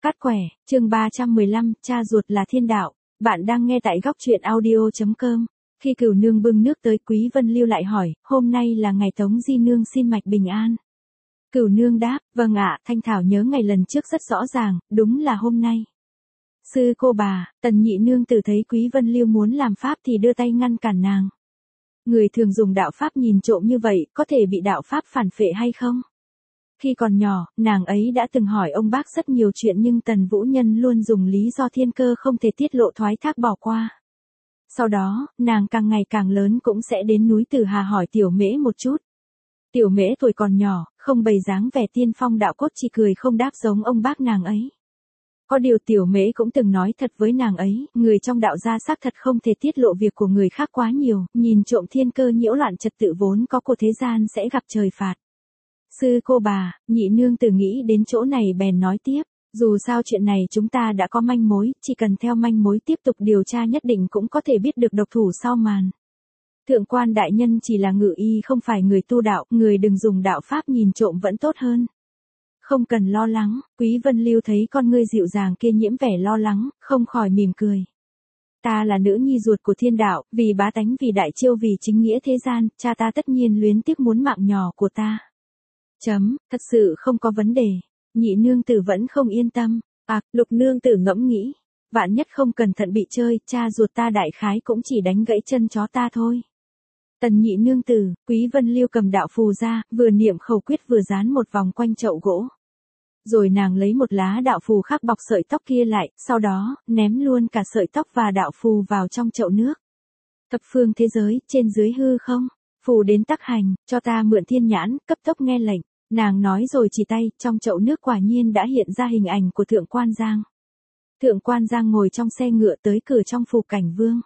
Cắt quẻ, chương 315, cha ruột là thiên đạo. Bạn đang nghe tại góc truyện audio.com. Khi Cửu Nương bưng nước tới, Quý Vân Lưu lại hỏi, hôm nay là ngày Tống Di Nương xin mạch bình an. Cửu Nương đáp, vâng ạ, Thanh Thảo nhớ ngày lần trước rất rõ ràng, đúng là hôm nay. Sư cô bà, Tần Nhị Nương tử thấy Quý Vân Lưu muốn làm pháp thì đưa tay ngăn cản nàng. Người thường dùng đạo pháp nhìn trộm như vậy, có thể bị đạo pháp phản phệ hay không? Khi còn nhỏ, nàng ấy đã từng hỏi ông bác rất nhiều chuyện nhưng Tần Vũ Nhân luôn dùng lý do thiên cơ không thể tiết lộ thoái thác bỏ qua. Sau đó, nàng càng ngày càng lớn cũng sẽ đến núi Tử Hà hỏi Tiểu Mễ một chút. Tiểu Mễ tuổi còn nhỏ, không bày dáng vẻ tiên phong đạo cốt, chỉ cười không đáp giống ông bác nàng ấy. Có điều Tiểu Mễ cũng từng nói thật với nàng ấy, người trong đạo gia xác thật không thể tiết lộ việc của người khác quá nhiều, nhìn trộm thiên cơ nhiễu loạn trật tự vốn có của thế gian sẽ gặp trời phạt. Sư cô bà, Nhị Nương tử nghĩ đến chỗ này bèn nói tiếp, dù sao chuyện này chúng ta đã có manh mối, chỉ cần theo manh mối tiếp tục điều tra nhất định cũng có thể biết được độc thủ sau màn. Thượng quan đại nhân chỉ là ngự y không phải người tu đạo, người đừng dùng đạo pháp nhìn trộm vẫn tốt hơn. Không cần lo lắng, Quý Vân Lưu thấy con ngươi dịu dàng kia nhiễm vẻ lo lắng, không khỏi mỉm cười. Ta là nữ nhi ruột của thiên đạo, vì bá tánh vì đại chiêu vì chính nghĩa thế gian, cha ta tất nhiên luyến tiếc muốn mạng nhỏ của ta. Thật sự không có vấn đề. Nhị Nương tử vẫn không yên tâm. Lục Nương tử ngẫm nghĩ. Vạn nhất không cẩn thận bị chơi, cha ruột ta đại khái cũng chỉ đánh gãy chân chó ta thôi. Tần Nhị Nương tử, Quý Vân Lưu cầm đạo phù ra, vừa niệm khẩu quyết vừa dán một vòng quanh chậu gỗ. Rồi nàng lấy một lá đạo phù khác bọc sợi tóc kia lại, sau đó, ném luôn cả sợi tóc và đạo phù vào trong chậu nước. Thập phương thế giới, trên dưới hư không, phù đến tắc hành, cho ta mượn thiên nhãn, cấp tốc nghe lệnh. Nàng nói rồi chỉ tay, trong chậu nước quả nhiên đã hiện ra hình ảnh của Thượng Quan Giang. Thượng Quan Giang ngồi trong xe ngựa tới cửa trong phủ Cảnh Vương.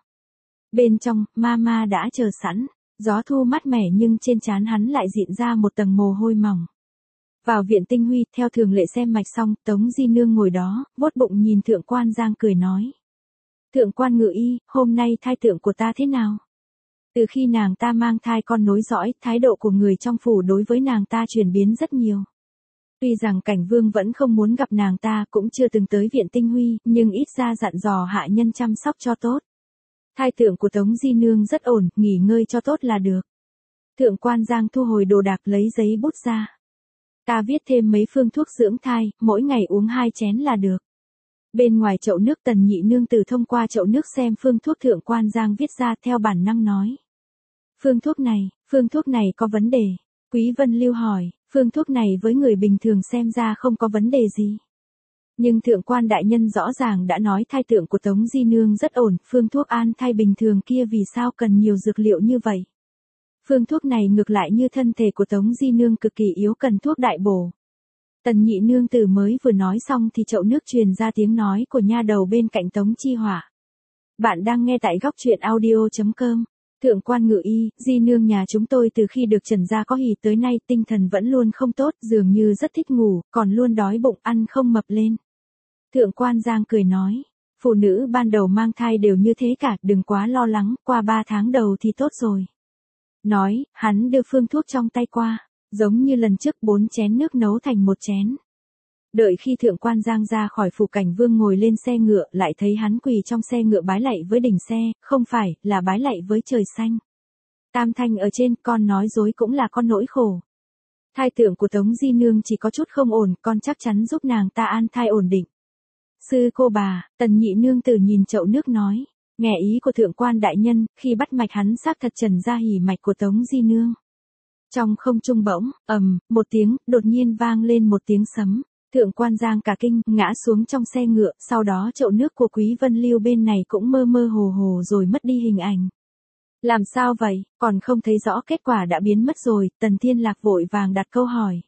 Bên trong, Mama đã chờ sẵn, gió thu mát mẻ nhưng trên trán hắn lại diện ra một tầng mồ hôi mỏng. Vào viện Tinh Huy, theo thường lệ xem mạch xong, Tống Di Nương ngồi đó, vuốt bụng nhìn Thượng Quan Giang cười nói. Thượng Quan Ngự Y, hôm nay thai tượng của ta thế nào? Từ khi nàng ta mang thai con nối dõi, thái độ của người trong phủ đối với nàng ta chuyển biến rất nhiều. Tuy rằng Cảnh Vương vẫn không muốn gặp nàng ta, cũng chưa từng tới viện Tinh Huy, nhưng ít ra dặn dò hạ nhân chăm sóc cho tốt. Thai tượng của Tống Di Nương rất ổn, nghỉ ngơi cho tốt là được. Thượng Quan Giang thu hồi đồ đạc lấy giấy bút ra. Ta viết thêm mấy phương thuốc dưỡng thai, mỗi ngày uống 2 chén là được. Bên ngoài chậu nước, Tần Nhị Nương tử thông qua chậu nước xem phương thuốc Thượng Quan Giang viết ra, theo bản năng nói. Phương thuốc này có vấn đề. Quý Vân Lưu hỏi, phương thuốc này với người bình thường xem ra không có vấn đề gì. Nhưng Thượng Quan đại nhân rõ ràng đã nói thai tượng của Tống Di Nương rất ổn, phương thuốc an thai bình thường kia vì sao cần nhiều dược liệu như vậy? Phương thuốc này ngược lại như thân thể của Tống Di Nương cực kỳ yếu cần thuốc đại bổ. Tần Nhị Nương tử mới vừa nói xong thì chậu nước truyền ra tiếng nói của nha đầu bên cạnh Tống Chi Hỏa. Bạn đang nghe tại góc truyện audio.com. Thượng Quan Ngự Y, Di Nương nhà chúng tôi từ khi được trần gia có hỷ tới nay tinh thần vẫn luôn không tốt, dường như rất thích ngủ, còn luôn đói bụng ăn không mập lên. Thượng Quan Giang cười nói, phụ nữ ban đầu mang thai đều như thế cả, đừng quá lo lắng, qua 3 tháng đầu thì tốt rồi. Nói, hắn đưa phương thuốc trong tay qua, giống như lần trước 4 chén nước nấu thành 1 chén. Đợi khi Thượng Quan Giang ra khỏi phủ Cảnh Vương ngồi lên xe ngựa, lại thấy hắn quỳ trong xe ngựa bái lạy với đỉnh xe, không phải, là bái lạy với trời xanh. Tam thanh ở trên, con nói dối cũng là con nỗi khổ. Thai tượng của Tống Di Nương chỉ có chút không ổn, con chắc chắn giúp nàng ta an thai ổn định. Sư cô bà, Tần Nhị Nương tử nhìn chậu nước nói, nghe ý của Thượng Quan đại nhân, khi bắt mạch hắn xác thật trần ra hỉ mạch của Tống Di Nương. Trong không trung bỗng, một tiếng, đột nhiên vang lên một tiếng sấm. Thượng Quan Giang cả kinh, ngã xuống trong xe ngựa, sau đó chậu nước của Quý Vân Lưu bên này cũng mơ mơ hồ hồ rồi mất đi hình ảnh. Làm sao vậy, còn không thấy rõ kết quả đã biến mất rồi, Tần Thiên Lạc vội vàng đặt câu hỏi.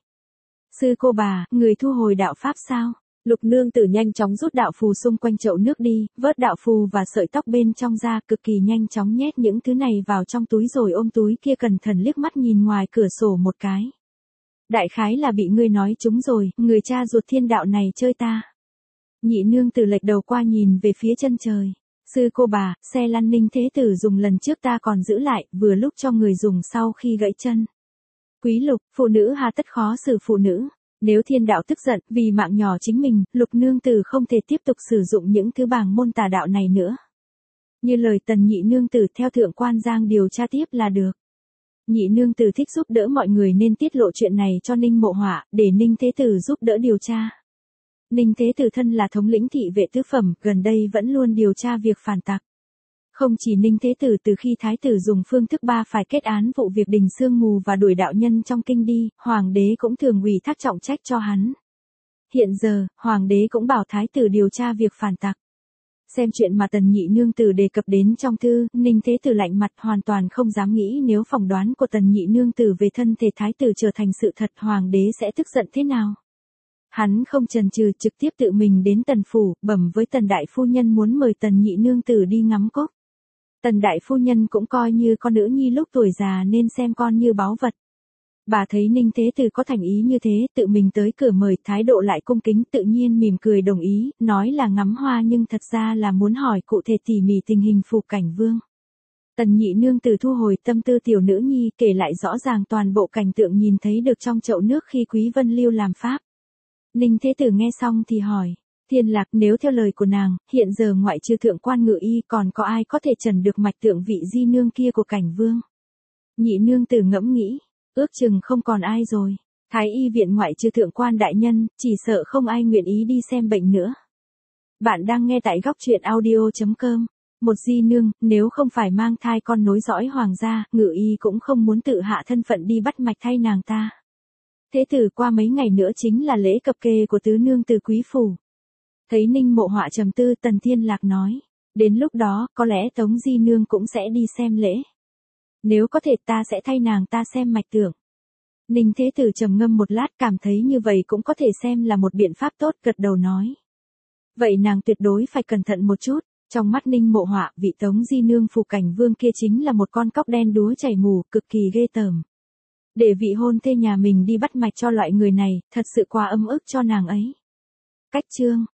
Sư cô bà, người thu hồi đạo pháp sao? Lục Nương tử nhanh chóng rút đạo phù xung quanh chậu nước đi, vớt đạo phù và sợi tóc bên trong ra, cực kỳ nhanh chóng nhét những thứ này vào trong túi rồi ôm túi kia cẩn thận liếc mắt nhìn ngoài cửa sổ một cái. Đại khái là bị ngươi nói trúng rồi, người cha ruột thiên đạo này chơi ta. Nhị Nương tử lệch đầu qua nhìn về phía chân trời. Sư cô bà, xe lăn Ninh Thế Tử dùng lần trước ta còn giữ lại, vừa lúc cho người dùng sau khi gãy chân. Quý Lục, phụ nữ hà tất khó xử phụ nữ. Nếu thiên đạo tức giận vì mạng nhỏ chính mình, Lục nương tử không thể tiếp tục sử dụng những thứ bảng môn tà đạo này nữa. Như lời Tần nhị nương tử theo thượng quan Giang điều tra tiếp là được. Nhị nương tử thích giúp đỡ mọi người nên tiết lộ chuyện này cho Ninh Mộ Họa, để Ninh Thế Tử giúp đỡ điều tra. Ninh Thế Tử thân là thống lĩnh thị vệ tứ phẩm, gần đây vẫn luôn điều tra việc phản tặc. Không chỉ Ninh Thế Tử, từ khi Thái tử dùng phương thức 3 phải kết án vụ việc đình sương mù và đuổi đạo nhân trong kinh đi, Hoàng đế cũng thường ủy thác trọng trách cho hắn. Hiện giờ, Hoàng đế cũng bảo Thái tử điều tra việc phản tặc. Xem chuyện mà Tần nhị nương tử đề cập đến trong thư, Ninh Thế Tử lạnh mặt, hoàn toàn không dám nghĩ nếu phỏng đoán của Tần nhị nương tử về thân thể Thái tử trở thành sự thật, Hoàng đế sẽ tức giận thế nào. Hắn không chần chừ, trực tiếp tự mình đến Tần phủ, bẩm với Tần đại phu nhân muốn mời Tần nhị nương tử đi ngắm cốc. Tần đại phu nhân cũng coi như con nữ nhi lúc tuổi già nên xem con như báu vật. Bà thấy Ninh Thế Tử có thành ý như thế, tự mình tới cửa mời, thái độ lại cung kính, tự nhiên mỉm cười đồng ý, nói là ngắm hoa nhưng thật ra là muốn hỏi cụ thể tỉ mỉ tình hình Phủ Cảnh Vương. Tần nhị nương tử thu hồi tâm tư tiểu nữ nhi, kể lại rõ ràng toàn bộ cảnh tượng nhìn thấy được trong chậu nước khi Quý Vân Lưu làm pháp. Ninh Thế Tử nghe xong thì hỏi, Thiên Lạc, nếu theo lời của nàng, hiện giờ ngoại trừ thượng quan Ngự Y còn có ai có thể trần được mạch tượng vị di nương kia của Cảnh Vương? Nhị nương tử ngẫm nghĩ, ước chừng không còn ai rồi. Thái y viện ngoại trừ thượng quan đại nhân, chỉ sợ không ai nguyện ý đi xem bệnh nữa. Bạn đang nghe tại góc truyện audio.com. Một di nương, nếu không phải mang thai con nối dõi hoàng gia, Ngự Y cũng không muốn tự hạ thân phận đi bắt mạch thay nàng ta. Thế tử qua mấy ngày nữa chính là lễ cập kê của tứ nương từ quý phủ. Thấy Ninh Mộ Họa trầm tư, Tần Thiên Lạc nói, đến lúc đó, có lẽ Tống di nương cũng sẽ đi xem lễ. Nếu có thể ta sẽ thay nàng ta xem mạch tượng. Ninh Thế Tử trầm ngâm một lát, cảm thấy như vậy cũng có thể xem là một biện pháp tốt, gật đầu nói. Vậy nàng tuyệt đối phải cẩn thận một chút. Trong mắt Ninh Mộ Họa, vị Tống di nương Phủ Cảnh Vương kia chính là một con cóc đen đúa chảy mù, cực kỳ ghê tởm. Để vị hôn thê nhà mình đi bắt mạch cho loại người này, thật sự quá ấm ức cho nàng ấy. Cách chương